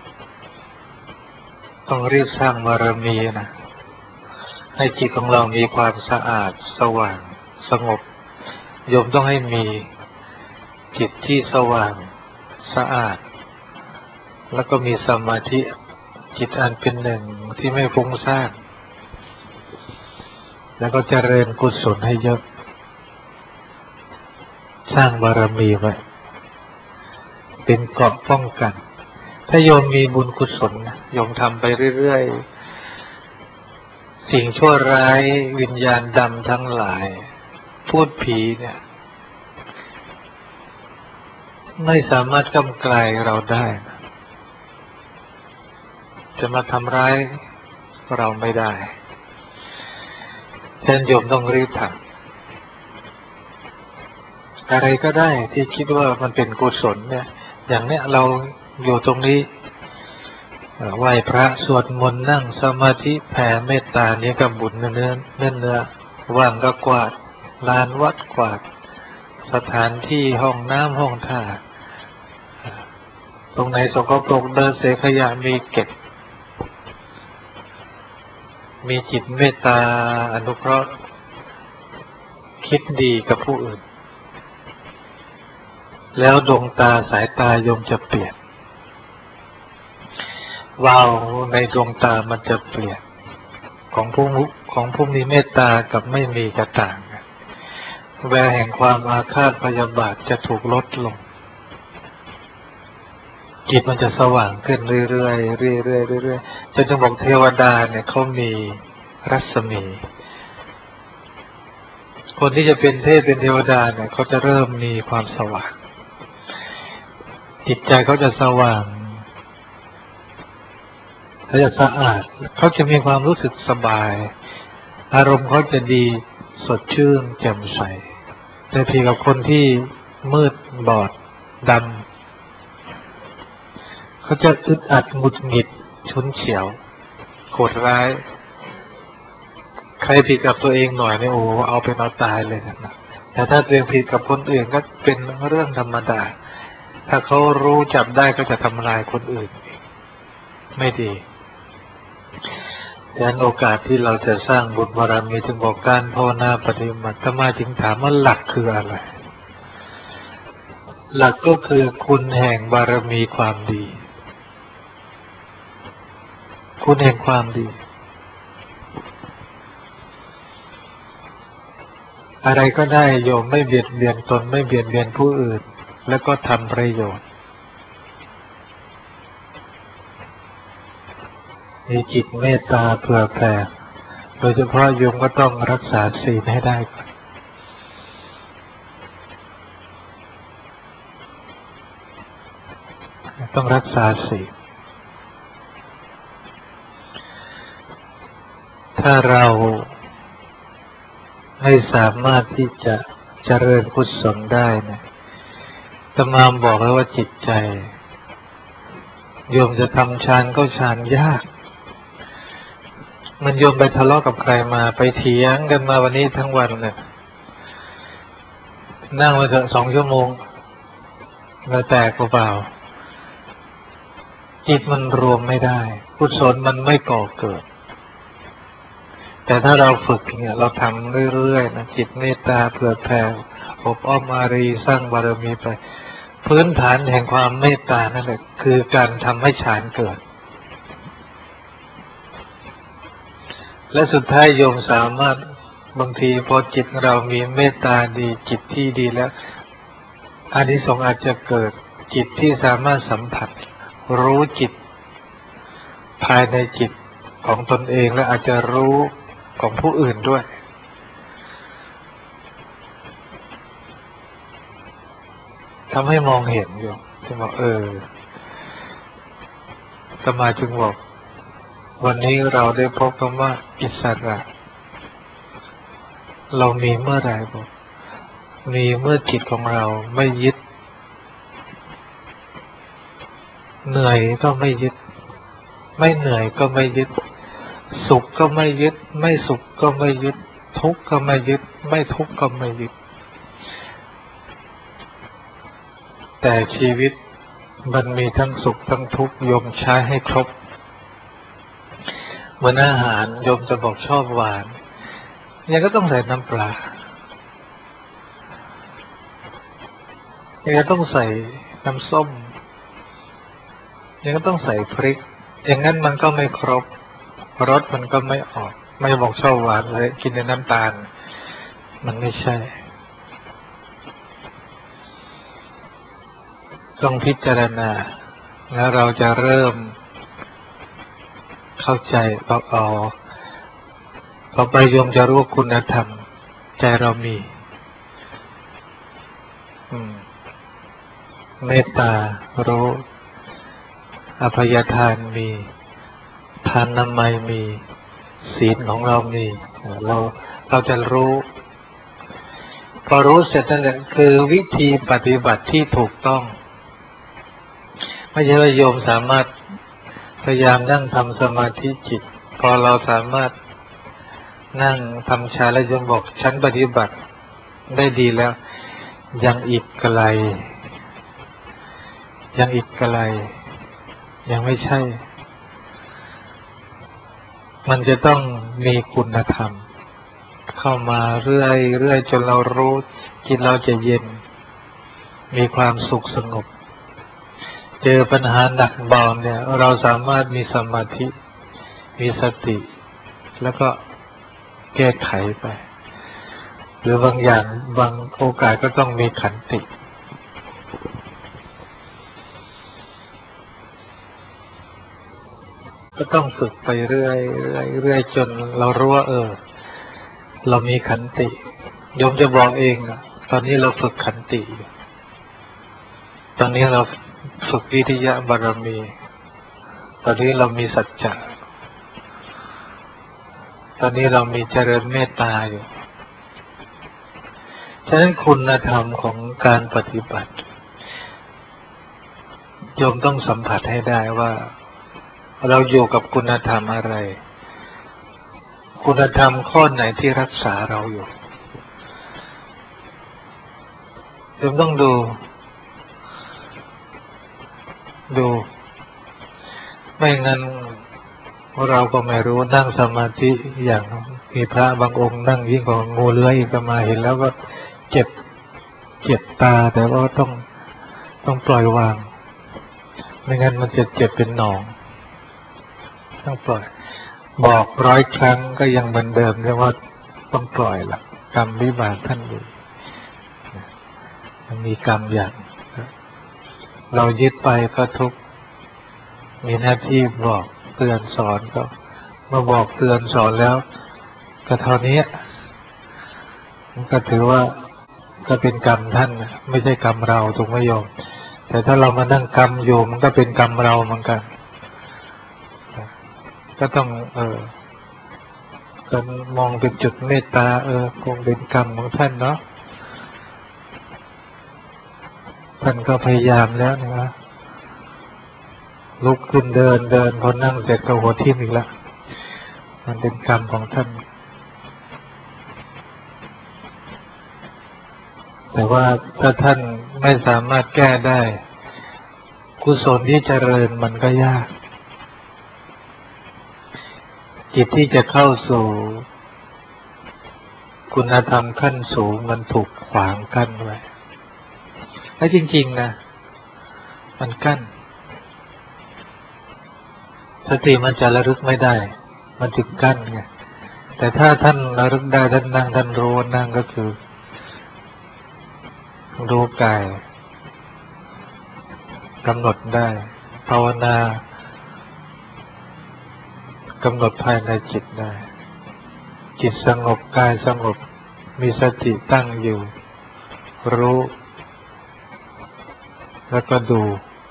A: ต้องรีบสร้างบารมีนะให้จิตของเรามีความสะอาดสว่างสงบโยมต้องให้มีจิตที่สว่างสะอาดแล้วก็มีสมาธิจิตอันเป็นหนึ่งที่ไม่ฟุ้งซ่านแล้วก็เจริญกุศลให้เยอะสร้างบารมีไว้เป็นเกราะป้องกันถ้าโยมมีบุญกุศลโยมทำไปเรื่อยๆสิ่งชั่วร้ายวิญญาณดำทั้งหลายพูดผีเนี่ยไม่สามารถกำไกลเราได้จะมาทำร้ายเราไม่ได้ฉะนั้นโยมต้องรีบทำอะไรก็ได้ที่คิดว่ามันเป็นกุศลเนี่ยอย่างเนี้ยเราอยู่ตรงนี้ไหว้พระสวดมนต์นั่งสมาธิแผ่เมตตานี้กับบุญเนื้อเนื้อเนื้อว่างก็กวาดลานวัดกวาดสถานที่ห้องน้ำห้องท่าตรงไหนสกปรกเดินเสขยะมีเก็บมีจิตเมตตาอนุเคราะห์คิดดีกับผู้อื่นแล้วดวงตาสายตาโยมจะเปลี่ยนวาวในดวงตามันจะเปลี่ยนของผู้ของผู้มีเมตตากับไม่มีกระต่างแววแห่งความอาฆาตพยาบาทจะถูกลดลงจิตมันจะสว่างขึ้นเรื่อยๆเรื่อยๆเรื่อยๆจนจะบอกเทวดาเนี่ยเขามีรัศมีคนที่จะเป็นเทพเป็นเทวดาเนี่ยเขาจะเริ่มมีความสว่างจิตใจเขาจะสว่างเขาจะสะอาดเขาจะมีความรู้สึกสบายอารมณ์เขาจะดีสดชื่นแจ่มใสแต่ทีกับคนที่มืดบอดดำเขาจะอึดอัดหงุดหงิดฉุนเฉียวโกรธร้ายใครผิดกับตัวเองหน่อยเนี่ยโอ้เอาเป็นเอาตายเลยนะแต่ถ้าตัวเองผิดกับคนอื่นก็เป็นเรื่องธรรมดาถ้าเขารู้จับได้ก็จะทำลายคนอื่นไม่ดีดังนั้นโอกาสที่เราจะสร้างบุญบารมีถึงบอกการภาวนาปฏิบัติทำไมจึงถามว่าหลักคืออะไรหลักก็คือคุณแห่งบารมีความดีคุณแห่งความดีอะไรก็ได้โยมไม่เบียดเบียนตนไม่เบียดเบียนผู้อื่นแล้วก็ทำประโยชน์มีจิตเมตตาเผื่อแผ่โดยเฉพาะโยมก็ต้องรักษาศีลให้ได้ก่อนต้องรักษาศีลถ้าเราไม่สามารถที่จะเจริญกุศลได้เนี่ยอาตมาบอกแล้วว่าจิตใจโยมจะทำฌานก็ฌานยากมันโยมไปทะเลาะกับใครมาไปเถียงกันมาวันนี้ทั้งวันเนี่ยนั่งมาเถอะสองชั่วโมงแล้วแตกเปล่าจิตมันรวมไม่ได้กุศลมันไม่ก่อเกิดแต่ถ้าเราฝึกเนี่ยเราทำเรื่อยๆนะจิตเมตตาเผื่อแผ่อบอ้อมอารีสร้างบารมีไปพื้นฐานแห่งความเมตตานั่นแหละคือการทำให้ฌานเกิดและสุดท้ายโยมสามารถบางทีพอจิตเรามีเมตตาดีจิตที่ดีแล้วอานิสงส์อาจจะเกิดจิตที่สามารถสัมผัสรู้จิตภายในจิตของตนเองและอาจจะรู้ของผู้อื่นด้วยทำให้มองเห็นอยู่จึงบอกเออสมาจึงบอกวันนี้เราได้พบคำว่าอิสระเรามีเมื่อไหร่บอกมีเมื่อจิตของเราไม่ยึดเหนื่อยก็ไม่ยึดไม่เหนื่อยก็ไม่ยึดสุขก็ไม่ยึดไม่สุขก็ไม่ยึดทุกข์ก็ไม่ยึดไม่ทุกข์ก็ไม่ยึดแต่ชีวิตมันมีทั้งสุขทั้งทุกข์โยมใช้ให้ครบเหมือนอาหารโยมจะบอกชอบหวานยังก็ต้องใส่น้ำปลายังก็ต้องใส่น้ำส้มยังก็ต้องใส่พริกอย่างนั้นมันก็ไม่ครบรสมันก็ไม่ออกไม่บอกชอบหวานเลยกินในน้ำตาลมันไม่ใช่ต้องพิจารณาแล้วเราจะเริ่มเข้าใจต่อเอาต่อไปโยมจะรู้คุณธรรมใจเรามีเมตตารู้อภัยทานมีทานนามัยมีศีลของเรามีเราเราจะรู้พอรู้เสร็จนั่นแหละคือวิธีปฏิบัติที่ถูกต้องไม่ใช่ว่าโยมสามารถพยายามนั่งทำสมาธิจิตพอเราสามารถนั่งทำฌานแล้วโยมบอกฉันปฏิบัติได้ดีแล้วยังอีกไกลยังอีกไกลยังไม่ใช่มันจะต้องมีคุณธรรมเข้ามาเรื่อยเรื่อยจนเรารู้จิตเราจะเย็นมีความสุขสงบเจอปัญหาหนักเบาเนี่ยเราสามารถมีสมาธิมีสติแล้วก็แก้ไขไปหรือบางอย่างบางโอกาสก็ต้องมีขันติก็ต้องฝึกไปเรื่อยเรื่อยเรื่อยจนเรารู้ว่าเออเรามีขันติโยมจะบอกเองนะตอนนี้เราฝึกขันติตอนนี้เราฝึกวิริยะบารมีตอนนี้เรามีสัจจะตอนนี้เรามีเจริญเมตตาอยู่ฉะนั้นคุณธรรมของการปฏิบัติโยมต้องสัมผัสให้ได้ว่าเราอยู่กับคุณธรรมอะไรคุณธรรมข้อไหนที่รักษาเราอยู่โยมต้องดูดูไม่งั้นเราก็ไม่รู้นั่งสมาธิอย่างมีพระบางองค์นั่งยิ่งกว่างูเลื้อยอีกมาเห็นแล้วก็เจ็บเจ็บตาแต่ว่าต้องต้องปล่อยวางไม่งั้นมันจะเจ็บเป็นหนองต้องปล่อยบอกร้อยครั้งก็ยังเหมือนเดิมเรียกว่าต้องปล่อยละกรรมวิบากท่านมีมันมีกรรมอย่างเรายึดไปก็ทุกข์มีหน้าที่บอกเตือนสอนก็เมื่อบอกเตือนสอนแล้วก็เท่านี้มันก็ถือว่าก็เป็นกรรมท่านไม่ใช่กรรมเราถูกไหมโยมแต่ถ้าเรามานั่งกรรมอยู่มันก็เป็นกรรมเราเหมือนกันก็ต้องเออก็มองเป็นจุดเมตตาเออคงเป็นกรรมของท่านเนาะท่านก็พยายามแล้วนะลุกขึ้นเดินเดินพอนั่งเสร็จก็หัวทิ่มอีกแล้วมันเป็นกรรมของท่านแต่ว่าถ้าท่านไม่สามารถแก้ได้กุศลที่เจริญมันก็ยากจิตที่จะเข้าสู่คุณธรรมขั้นสูงมันถูกขวางกั้นไว้และจริงๆนะมันกั้นสติมันจะระลึกไม่ได้มันจึงกั้นไงแต่ถ้าท่านระลึกได้ท่านนั่งท่านรู้นั่งก็คือรู้กายกำหนดได้ภาวนากำหนดภายในจิตได้จิตสงบกายสงบมีสติตั้งอยู่รู้แล้วก็ดู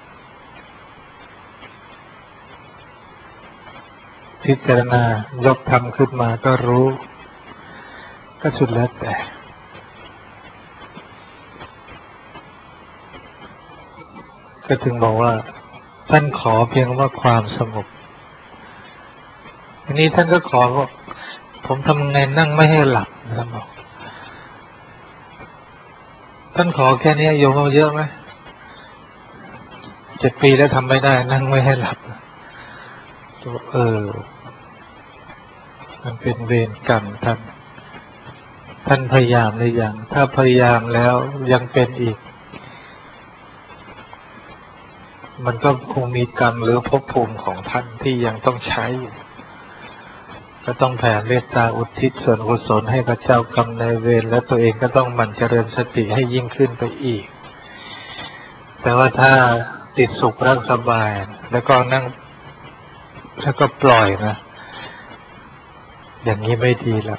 A: พิจารณายกธรรมขึ้นมาก็รู้ก็สุดแล้วแต่ก็ถึงบอกว่าท่านขอเพียงว่าความสงบอันนี้ท่านก็ขอว่าผมทำไงนั่งไม่ให้หลับนะบอกท่านขอแค่นี้โยมเอาเยอะไหมเจ็ดปีแล้วทำไม่ได้นั่งไม่ให้หลับเออมันเป็นเวรกรรมท่านท่านพยายามหรือยังถ้าพยายามแล้วยังเป็นอีกมันก็คงมีกรรมหรือภพภูมิของท่านที่ยังต้องใช้ก็ต้องแผ่เมตตาอุทิศส่วนกุศลให้พระเจ้ากรรมนายเวรและตัวเองก็ต้องหมั่นเจริญสติให้ยิ่งขึ้นไปอีกแต่ว่าถ้าติดสุขรักสบายแล้วก็นั่งแล้วก็ปล่อยนะอย่างนี้ไม่ดีหรอก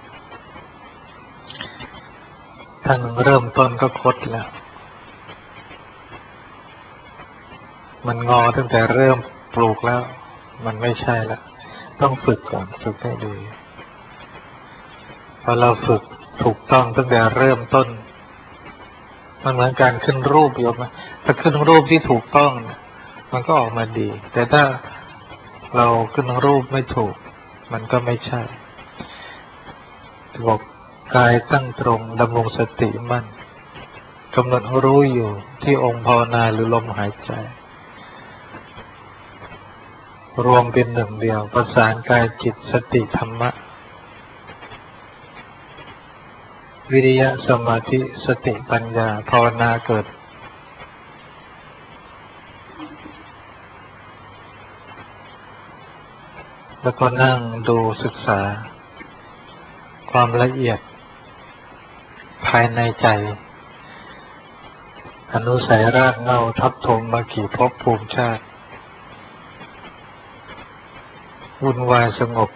A: ท่านเริ่มต้นก็คดแล้วมันงอตั้งแต่เริ่มปลูกแล้วมันไม่ใช่ละต้องฝึกก่อนฝึกให้ดีพอเราฝึกถูกต้องตั้งแต่เริ่มต้นมันเหมือนการขึ้นรูปโยมถ้าขึ้นรูปที่ถูกต้องมันก็ออกมาดีแต่ถ้าเราขึ้นรูปไม่ถูกมันก็ไม่ใช่บอกกายตั้งตรงดำรงสติมั่นกำหนดรู้อยู่ที่องค์ภาวนาหรือลมหายใจรวมเป็นหนึ่งเดียวประสานกายจิตสติธรรมะวิริยะสมาธิสติปัญญาภาวนาเกิดแล้วก็นั่งดูศึกษาความละเอียดภายในใจอนุสัยรากเหง้าทับถมมากี่ภพภูมิชาติวุ่นวายสงบ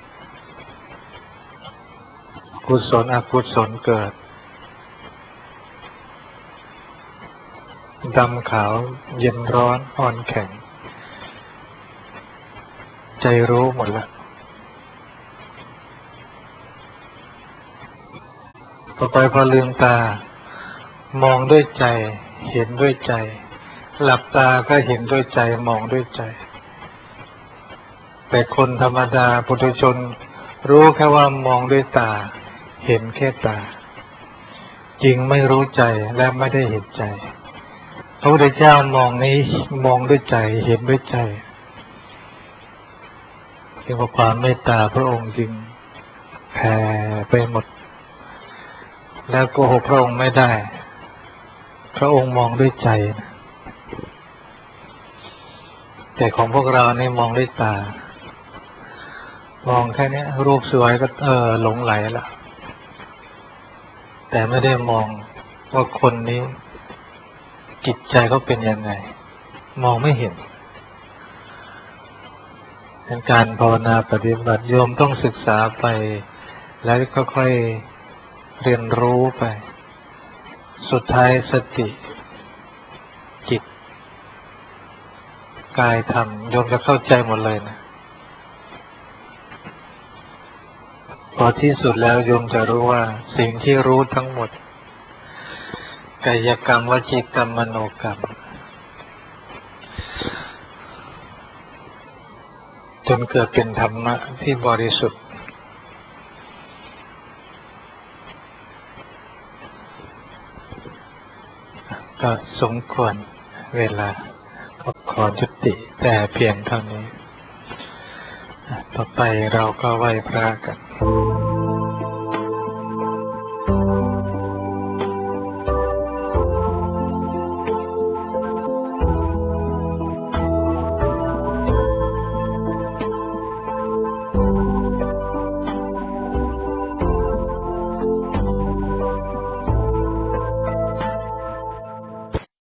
A: กุศลอกุศลเกิดดำขาวเย็นร้อนอ่อนแข็งใจรู้หมดแล้วต่อไปพอลืมตามองด้วยใจเห็นด้วยใจหลับตาก็เห็นด้วยใจมองด้วยใจแต่คนธรรมดาปุถุชนรู้แค่ว่ามองด้วยตาเห็นแค่ตาจริงไม่รู้ใจและไม่ได้เห็นใจพระพุทธเจ้ามองนี้มองด้วยใจเห็นด้วยใจเรียกว่าความเมตตาพระองค์จริงแผ่ไปหมดแล้วโกหกพระองค์ไม่ได้พระองค์มองด้วยใจแต่ของพวกเรานี่มองด้วยตามองแค่นี้รูปสวยก็เออหลงไหลละแต่ไม่ได้มองว่าคนนี้จิตใจเขาเป็นยังไงมองไม่เห็นเป็นการภาวนาปฏิบัติโยมต้องศึกษาไปแล้วค่อยๆเรียนรู้ไปสุดท้ายสติจิตกายธรรมโยมจะเข้าใจหมดเลยนะพอที่สุดแล้วโยมจะรู้ว่าสิ่งที่รู้ทั้งหมดกายกรรมวจีกรรมมโนกรรมจนเกิดเป็นธรรมะที่บริสุทธิ์ก็สมควรเวลาก็ขอยุติแต่เพียงเท่านี้ต่อไปเราก็ไหว้พระกัน